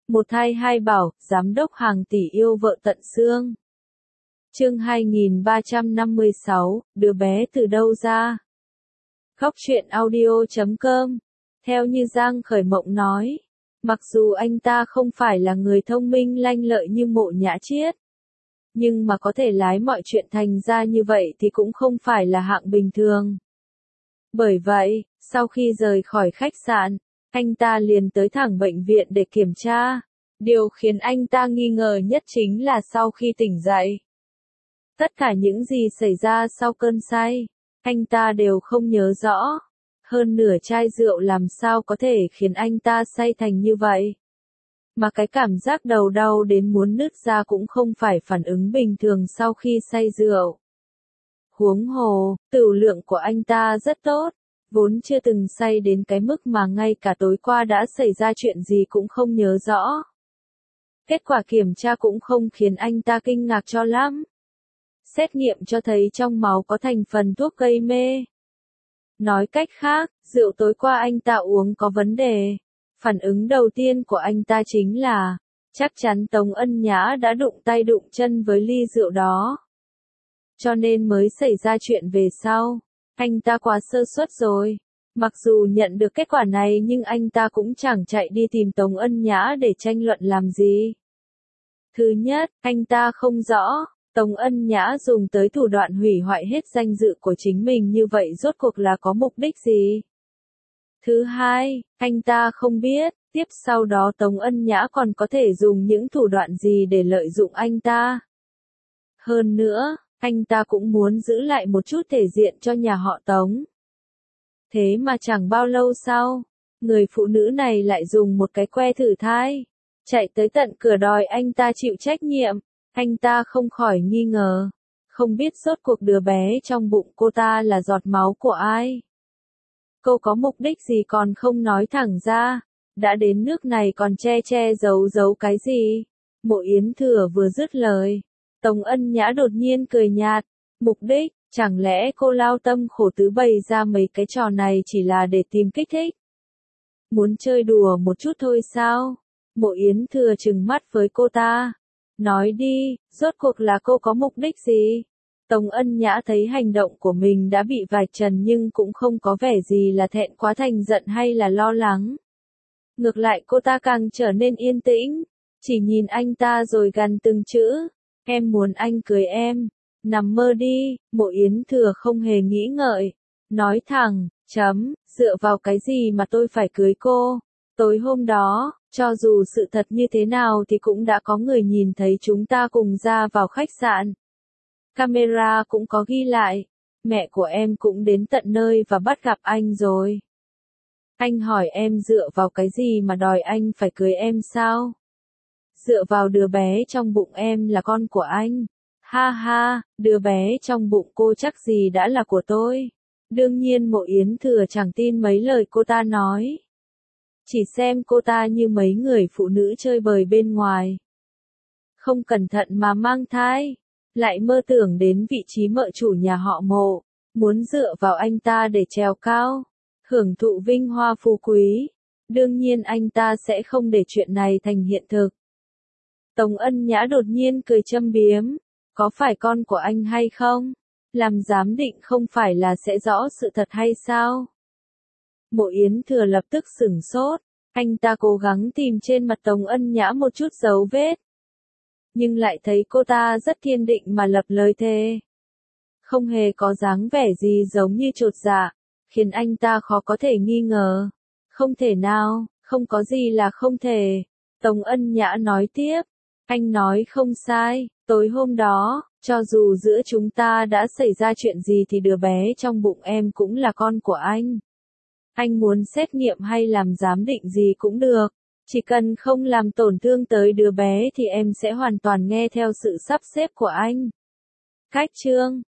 Một thai hai bảo, giám đốc hàng tỷ yêu vợ tận xương. Chương 2356, đứa bé từ đâu ra? Khóc chuyện audio.com. Theo như Giang Khởi Mộng nói, mặc dù anh ta không phải là người thông minh lanh lợi như Mộ Nhã Chiết, nhưng mà có thể lái mọi chuyện thành ra như vậy thì cũng không phải là hạng bình thường. Bởi vậy, sau khi rời khỏi khách sạn, anh ta liền tới thẳng bệnh viện để kiểm tra. Điều khiến anh ta nghi ngờ nhất chính là sau khi tỉnh dậy, tất cả những gì xảy ra sau cơn say, anh ta đều không nhớ rõ. Hơn nửa chai rượu làm sao có thể khiến anh ta say thành như vậy? Mà cái cảm giác đầu đau đến muốn nứt ra cũng không phải phản ứng bình thường sau khi say rượu. Huống hồ, tửu lượng của anh ta rất tốt, vốn chưa từng say đến cái mức mà ngay cả tối qua đã xảy ra chuyện gì cũng không nhớ rõ. Kết quả kiểm tra cũng không khiến anh ta kinh ngạc cho lắm. Xét nghiệm cho thấy trong máu có thành phần thuốc gây mê. Nói cách khác, rượu tối qua anh ta uống có vấn đề. Phản ứng đầu tiên của anh ta chính là, chắc chắn Tống Ân Nhã đã đụng tay đụng chân với ly rượu đó. Cho nên mới xảy ra chuyện về sau. Anh ta quá sơ suất rồi. Mặc dù nhận được kết quả này nhưng anh ta cũng chẳng chạy đi tìm Tống Ân Nhã để tranh luận làm gì. Thứ nhất, anh ta không rõ, Tống Ân Nhã dùng tới thủ đoạn hủy hoại hết danh dự của chính mình như vậy rốt cuộc là có mục đích gì. Thứ hai, anh ta không biết, tiếp sau đó Tống Ân Nhã còn có thể dùng những thủ đoạn gì để lợi dụng anh ta. Hơn nữa, anh ta cũng muốn giữ lại một chút thể diện cho nhà họ Tống. Thế mà chẳng bao lâu sau, người phụ nữ này lại dùng một cái que thử thai, chạy tới tận cửa đòi anh ta chịu trách nhiệm. Anh ta không khỏi nghi ngờ, không biết rốt cuộc đứa bé trong bụng cô ta là giọt máu của ai. Cô có mục đích gì còn không nói thẳng ra, đã đến nước này còn che che giấu giấu cái gì. Mộ Yến Thừa vừa dứt lời, Tống Ân Nhã đột nhiên cười nhạt, mục đích, chẳng lẽ cô lao tâm khổ tứ bày ra mấy cái trò này chỉ là để tìm kích thích? Muốn chơi đùa một chút thôi sao? Mộ Yến Thừa trừng mắt với cô ta. Nói đi, rốt cuộc là cô có mục đích gì? Tống Ân Nhã thấy hành động của mình đã bị vạch trần nhưng cũng không có vẻ gì là thẹn quá thành giận hay là lo lắng. Ngược lại cô ta càng trở nên yên tĩnh, chỉ nhìn anh ta rồi gằn từng chữ, em muốn anh cưới em, nằm mơ đi. Mộ Yến Thừa không hề nghĩ ngợi, nói thẳng, dựa vào cái gì mà tôi phải cưới cô? Tối hôm đó, cho dù sự thật như thế nào thì cũng đã có người nhìn thấy chúng ta cùng ra vào khách sạn. Camera cũng có ghi lại, mẹ của em cũng đến tận nơi và bắt gặp anh rồi. Anh hỏi em dựa vào cái gì mà đòi anh phải cưới em sao? Dựa vào đứa bé trong bụng em là con của anh. Ha ha, đứa bé trong bụng cô chắc gì đã là của tôi. Đương nhiên Mộ Yến Thừa chẳng tin mấy lời cô ta nói. Chỉ xem cô ta như mấy người phụ nữ chơi bời bên ngoài. Không cẩn thận mà mang thai, lại mơ tưởng đến vị trí mợ chủ nhà họ Mộ, muốn dựa vào anh ta để trèo cao, hưởng thụ vinh hoa phú quý. Đương nhiên anh ta sẽ không để chuyện này thành hiện thực. Tống Ân Nhã đột nhiên cười châm biếm, có phải con của anh hay không? Làm giám định không phải là sẽ rõ sự thật hay sao? Mộ Yến Thừa lập tức sửng sốt, anh ta cố gắng tìm trên mặt Tống Ân Nhã một chút dấu vết. Nhưng lại thấy cô ta rất kiên định mà lập lời thề. Không hề có dáng vẻ gì giống như chột dạ, khiến anh ta khó có thể nghi ngờ. Không thể nào, không có gì là không thể. Tống Ân Nhã nói tiếp, anh nói không sai, tối hôm đó, cho dù giữa chúng ta đã xảy ra chuyện gì thì đứa bé trong bụng em cũng là con của anh. Anh muốn xét nghiệm hay làm giám định gì cũng được, chỉ cần không làm tổn thương tới đứa bé thì em sẽ hoàn toàn nghe theo sự sắp xếp của anh. Cách chương